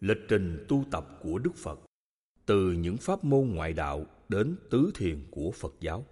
Lịch trình tu tập của Đức Phật, từ những pháp môn ngoại đạo đến tứ thiền của Phật giáo.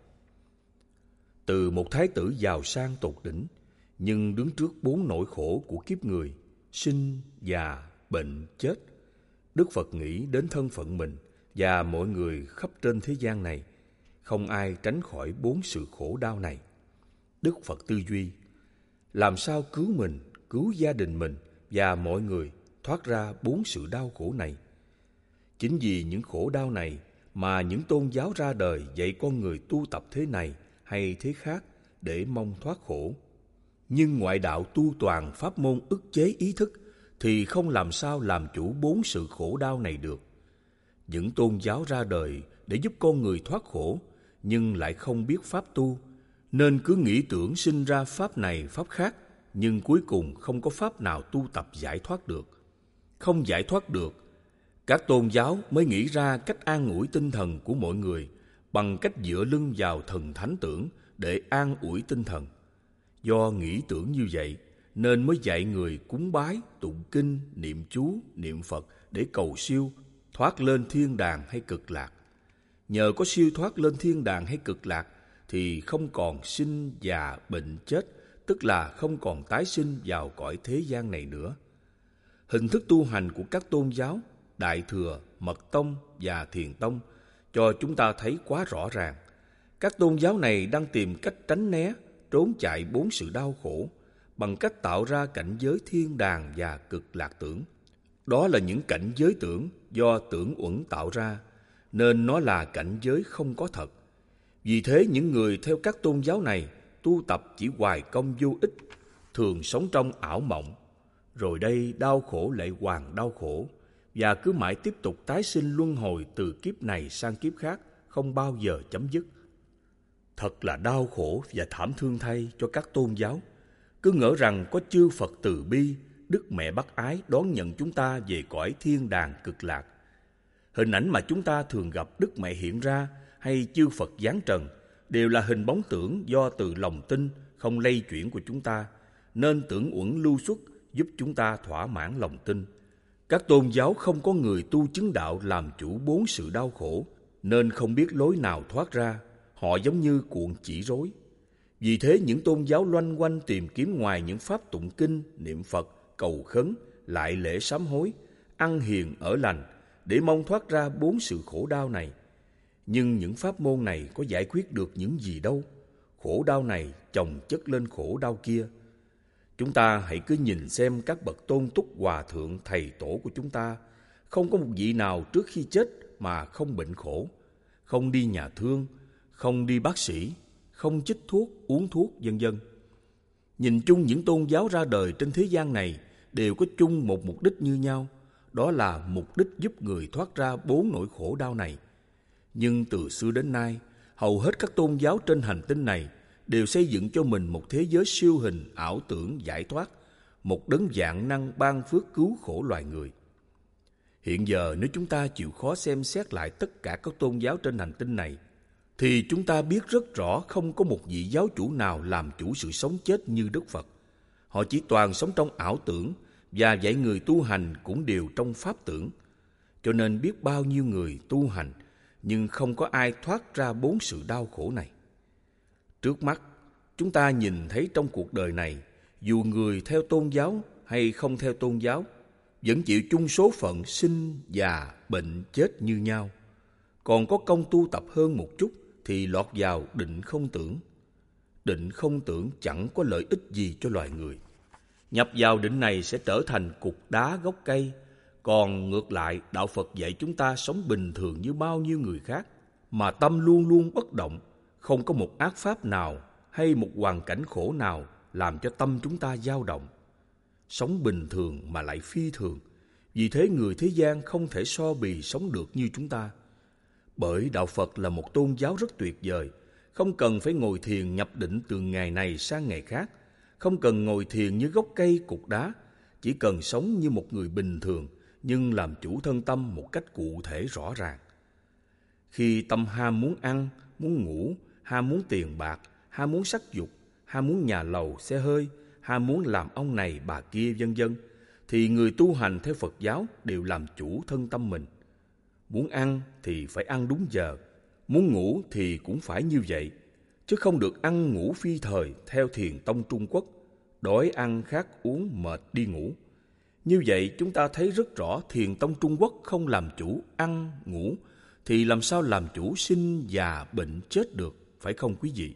Từ một thái tử giàu sang tột đỉnh, nhưng đứng trước 4 nỗi khổ của kiếp người: sinh, già, bệnh, chết, Đức Phật nghĩ đến thân phận mình và mọi người khắp trên thế gian này. Không ai tránh khỏi 4 sự khổ đau này. Đức Phật tư duy, làm sao cứu mình, cứu gia đình mình và mọi người thoát ra 4 sự đau khổ này. Chính vì những khổ đau này mà những tôn giáo ra đời dạy con người tu tập thế này hay thế khác để mong thoát khổ. Nhưng ngoại đạo tu toàn pháp môn ức chế ý thức thì không làm sao làm chủ 4 sự khổ đau này được. Những tôn giáo ra đời để giúp con người thoát khổ, nhưng lại không biết pháp tu, nên cứ nghĩ tưởng sinh ra pháp này pháp khác, nhưng cuối cùng không có pháp nào tu tập giải thoát được. Không giải thoát được, các tôn giáo mới nghĩ ra cách an ủi tinh thần của mọi người bằng cách dựa lưng vào thần thánh tưởng để an ủi tinh thần. Do nghĩ tưởng như vậy nên mới dạy người cúng bái, tụng kinh, niệm chú, niệm Phật để cầu siêu, thoát lên thiên đàng hay cực lạc. Nhờ có siêu thoát lên thiên đàng hay cực lạc thì không còn sinh, già, bệnh, chết, tức là không còn tái sinh vào cõi thế gian này nữa. Hình thức tu hành của các tôn giáo Đại Thừa, Mật Tông và Thiền Tông cho chúng ta thấy quá rõ ràng. Các tôn giáo này đang tìm cách tránh né, trốn chạy 4 sự đau khổ bằng cách tạo ra cảnh giới thiên đàng và cực lạc tưởng. Đó là những cảnh giới tưởng do tưởng uẩn tạo ra, nên nó là cảnh giới không có thật. Vì thế những người theo các tôn giáo này tu tập chỉ hoài công vô ích, thường sống trong ảo mộng. Rồi đây đau khổ lại hoàn đau khổ, và cứ mãi tiếp tục tái sinh luân hồi từ kiếp này sang kiếp khác, không bao giờ chấm dứt. Thật là đau khổ và thảm thương thay cho các tôn giáo. Cứ ngỡ rằng có chư Phật từ bi, Đức Mẹ Bác Ái đón nhận chúng ta về cõi thiên đàng cực lạc. Hình ảnh mà chúng ta thường gặp Đức Mẹ hiện ra hay chư Phật giáng trần đều là hình bóng tưởng do từ lòng tin không lay chuyển của chúng ta, nên tưởng uẩn lưu xuất giúp chúng ta thỏa mãn lòng tin. Các tôn giáo không có người tu chứng đạo làm chủ 4 sự đau khổ, nên không biết lối nào thoát ra. Họ giống như cuộn chỉ rối. Vì thế những tôn giáo loanh quanh tìm kiếm ngoài những pháp tụng kinh, niệm Phật, cầu khấn, lại lễ sám hối, ăn hiền ở lành để mong thoát ra 4 sự khổ đau này. Nhưng những pháp môn này có giải quyết được những gì đâu. Khổ đau này chồng chất lên khổ đau kia. Chúng ta hãy cứ nhìn xem các bậc tôn túc hòa thượng thầy tổ của chúng ta, không có một vị nào trước khi chết mà không bệnh khổ, không đi nhà thương, không đi bác sĩ, không chích thuốc, uống thuốc, vân vân. Nhìn chung những tôn giáo ra đời trên thế gian này đều có chung một mục đích như nhau, đó là mục đích giúp người thoát ra 4 nỗi khổ đau này. Nhưng từ xưa đến nay, hầu hết các tôn giáo trên hành tinh này đều xây dựng cho mình một thế giới siêu hình ảo tưởng giải thoát, một đấng vạn năng ban phước cứu khổ loài người. Hiện giờ nếu chúng ta chịu khó xem xét lại tất cả các tôn giáo trên hành tinh này, thì chúng ta biết rất rõ không có một vị giáo chủ nào làm chủ sự sống chết như Đức Phật. Họ chỉ toàn sống trong ảo tưởng, và dạy người tu hành cũng đều trong pháp tưởng. Cho nên biết bao nhiêu người tu hành, nhưng không có ai thoát ra 4 sự đau khổ này. Trước mắt, chúng ta nhìn thấy trong cuộc đời này, dù người theo tôn giáo hay không theo tôn giáo, vẫn chịu chung số phận sinh, già, bệnh, chết như nhau. Còn có công tu tập hơn một chút thì lọt vào định không tưởng. Định không tưởng chẳng có lợi ích gì cho loài người. Nhập vào định này sẽ trở thành cục đá gốc cây. Còn ngược lại, Đạo Phật dạy chúng ta sống bình thường như bao nhiêu người khác, mà tâm luôn luôn bất động. Không có một ác pháp nào hay một hoàn cảnh khổ nào làm cho tâm chúng ta dao động. Sống bình thường mà lại phi thường. Vì thế người thế gian không thể so bì sống được như chúng ta. Bởi Đạo Phật là một tôn giáo rất tuyệt vời, không cần phải ngồi thiền nhập định từ ngày này sang ngày khác, không cần ngồi thiền như gốc cây cục đá, chỉ cần sống như một người bình thường nhưng làm chủ thân tâm một cách cụ thể rõ ràng. Khi tâm ham muốn ăn, muốn ngủ, ham muốn tiền bạc, ham muốn sắc dục, ham muốn nhà lầu, xe hơi, ham muốn làm ông này bà kia vân vân, thì người tu hành theo Phật giáo đều làm chủ thân tâm mình. Muốn ăn thì phải ăn đúng giờ, muốn ngủ thì cũng phải như vậy, chứ không được ăn ngủ phi thời theo thiền tông Trung Quốc, đói ăn khát uống mệt đi ngủ. Như vậy chúng ta thấy rất rõ thiền tông Trung Quốc không làm chủ ăn, ngủ, thì làm sao làm chủ sinh, già, bệnh, chết được, phải không quý vị?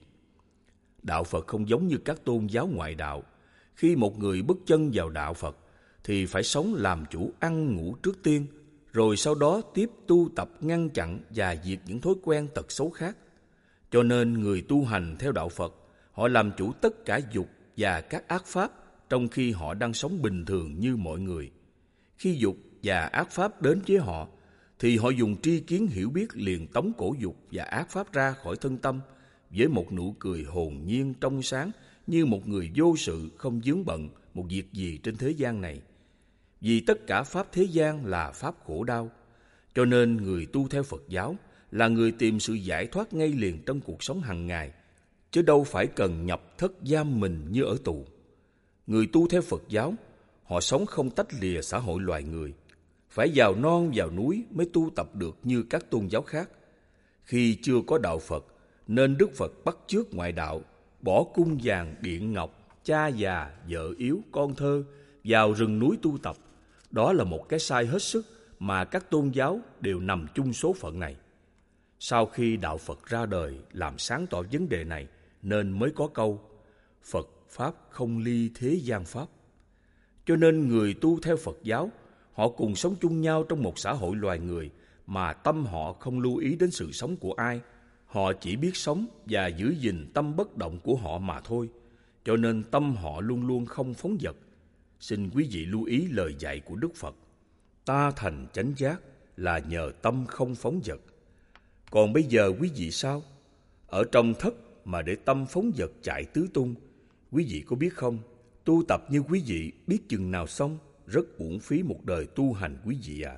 Đạo Phật không giống như các tôn giáo ngoại đạo. Khi một người bước chân vào đạo Phật, thì phải sống làm chủ ăn ngủ trước tiên, rồi sau đó tiếp tu tập ngăn chặn và diệt những thói quen tật xấu khác. Cho nên người tu hành theo đạo Phật, họ làm chủ tất cả dục và các ác pháp, trong khi họ đang sống bình thường như mọi người. Khi dục và ác pháp đến với họ, thì họ dùng tri kiến hiểu biết liền tống cổ dục và ác pháp ra khỏi thân tâm, với một nụ cười hồn nhiên trong sáng, như một người vô sự không vướng bận một việc gì trên thế gian này. Vì tất cả pháp thế gian là pháp khổ đau, cho nên người tu theo Phật giáo là người tìm sự giải thoát ngay liền trong cuộc sống hàng ngày, chứ đâu phải cần nhập thất giam mình như ở tù. Người tu theo Phật giáo, họ sống không tách lìa xã hội loài người, phải vào non vào núi mới tu tập được như các tôn giáo khác. Khi chưa có đạo Phật, nên Đức Phật bắt chước ngoại đạo, bỏ cung vàng điện ngọc, cha già, vợ yếu, con thơ, vào rừng núi tu tập. Đó là một cái sai hết sức mà các tôn giáo đều nằm chung số phận này. Sau khi đạo Phật ra đời làm sáng tỏ vấn đề này, nên mới có câu Phật Pháp không ly thế gian Pháp. Cho nên người tu theo Phật giáo, họ cùng sống chung nhau trong một xã hội loài người, mà tâm họ không lưu ý đến sự sống của ai. Họ chỉ biết sống và giữ gìn tâm bất động của họ mà thôi. Cho nên tâm họ luôn luôn không phóng dật. Xin quý vị lưu ý lời dạy của Đức Phật. Ta thành chánh giác là nhờ tâm không phóng dật. Còn bây giờ quý vị sao? Ở trong thất mà để tâm phóng dật chạy tứ tung, quý vị có biết không? Tu tập như quý vị biết chừng nào xong, rất uổng phí một đời tu hành quý vị ạ.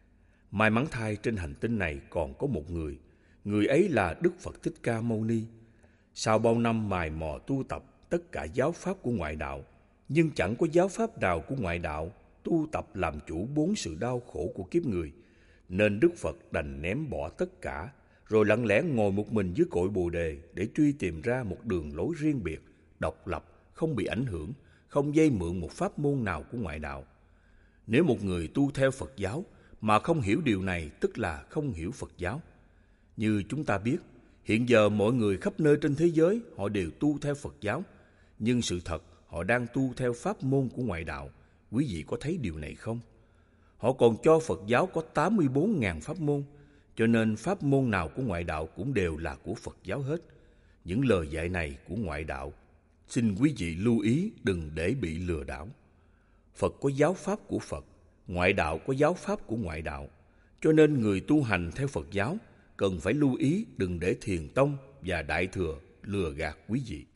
May mắn thay trên hành tinh này còn có một người, người ấy là Đức Phật Thích Ca Mâu Ni. Sau bao năm mài mò tu tập tất cả giáo pháp của ngoại đạo, nhưng chẳng có giáo pháp nào của ngoại đạo tu tập làm chủ 4 sự đau khổ của kiếp người, nên Đức Phật đành ném bỏ tất cả, rồi lặng lẽ ngồi một mình dưới cội Bồ Đề để truy tìm ra một đường lối riêng biệt, độc lập, không bị ảnh hưởng, không vay mượn một pháp môn nào của ngoại đạo. Nếu một người tu theo Phật giáo mà không hiểu điều này, tức là không hiểu Phật giáo. Như chúng ta biết, hiện giờ mọi người khắp nơi trên thế giới họ đều tu theo Phật giáo, nhưng sự thật họ đang tu theo pháp môn của ngoại đạo. Quý vị có thấy điều này không? Họ còn cho Phật giáo có 84.000 pháp môn, cho nên pháp môn nào của ngoại đạo cũng đều là của Phật giáo hết. Những lời dạy này của ngoại đạo, xin quý vị lưu ý đừng để bị lừa đảo. Phật có giáo pháp của Phật, ngoại đạo có giáo pháp của ngoại đạo. Cho nên người tu hành theo Phật giáo cần phải lưu ý đừng để thiền tông và đại thừa lừa gạt quý vị.